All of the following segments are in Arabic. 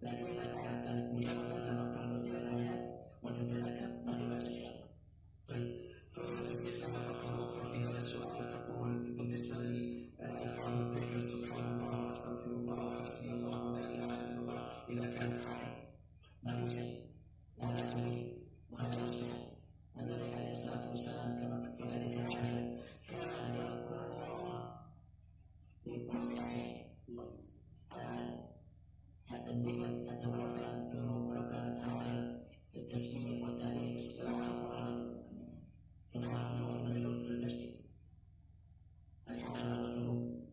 لكن إذا كانت مجرد أنها تنظر إلى الآيات وتتذكر فلما تشاء. فهذا استخدام القرآن في هذا السؤال تقول بالنسبة لي أفعل الذكر سبحان الله وأستغفر الله وحسبي الله ولا إله إلا الله إذا كانت حرام لا يوجد ولا تريد وهذا مستحيل. النبي عليه الصلاة والسلام كما في حديث عائشة كان يذكر الله في كل آية حتى الذكر حتى ولو كان الذنوب ولو كانت حرام التسبيح والتهليل في القرآن كما أنه مجنون في المسجد الحرام والذنوب.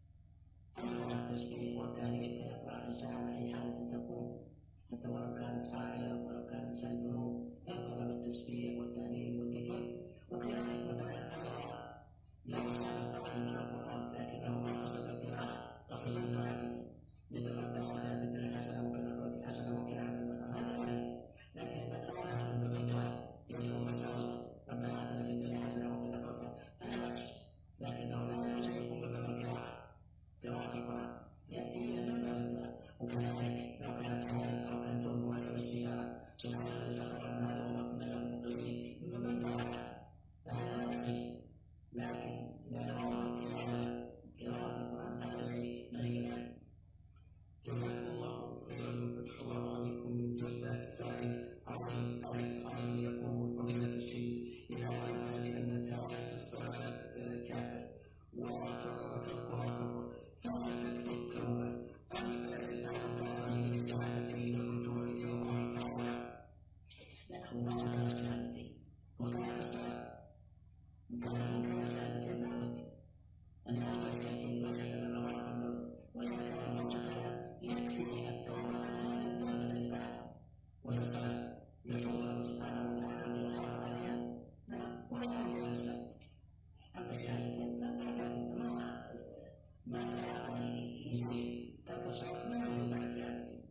أما التسبيح والتهليل فيقرأ الإنسان على أي حالة تكون حتى ولو كانت فاعلة ولو كانت في الذنوب يقرأ بالتسبيح والتهليل والذكر وكذلك وكان خيرا لأن هذا قصد من القرآن لكنه ما قصد القراءة قصد المعاني مثل ربنا آتنا حسنة وفي الآخرة حسنة وقنا عذاب النار هذا خير. لكن إذا قرأنا من الدعاء يجب مساوي ربنا آتنا في الدنيا حسنة وفي الآخرة فلا بأس، لكنه لا يجب أن يكون مثل قراءة القرآن يأتي من المبادئ. وكذلك لو كانت حياة أو النوم وعلى السيارة سبحان الذي سخر لنا هذا وما كنا له مقرنين من الدعاء فهذا يكفي. لكن إذا روى قراءة القرآن هذا مهينا. جزاكم الله خيرا وفتح الله عليكم من جزاء السائل عن يقول فضيلة الشيخ إذا علم بأن تارك الصلاة كافر وترك القرآن فهل تكفي التوبة أم لا للشهادتين والرجوع إلى الله تعالى؟ لا هو معنى الشهادتين ومعنى الصلاة ومعنى الشهادتين أن الشهادتين وسلم الله عنه وسلم الله يكفي التوبة على الذنب تعالى والصلاة يقول الله سبحانه وتعالى وعلى وسلم المسلم. أما الشهادتين فمعنى ما يعني يزيد تبصر ما معنى الشهادتين.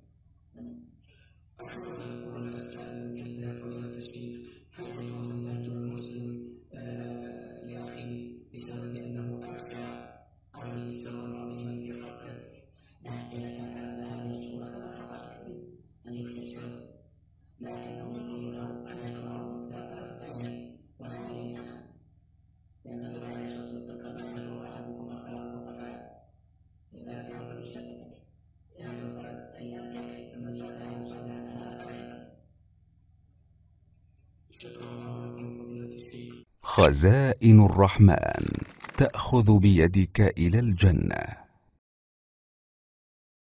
أحمد يقول السائل جدا فضيلة الشيخ هل يجوز أن يهجر المسلم لأخيه بسبب أنه أخفى عليه سرا عظيما في حقه؟ لكن كان على هذه الصورة فلا خطأ أن يختصر، لكنه يجوز له أن يقرأه ثلاثة أيام ولا يمنع، لأن الله لا يصدق كما أحدكم أخاه وقتله إذا كان مستقبلا يعني 3 أيام يكفي ثم زادها وزاد عنها أيضا. شكرا الله لكم فضيلة الشيخ. خزائن الرحمن تأخذ بيدك إلى الجنة.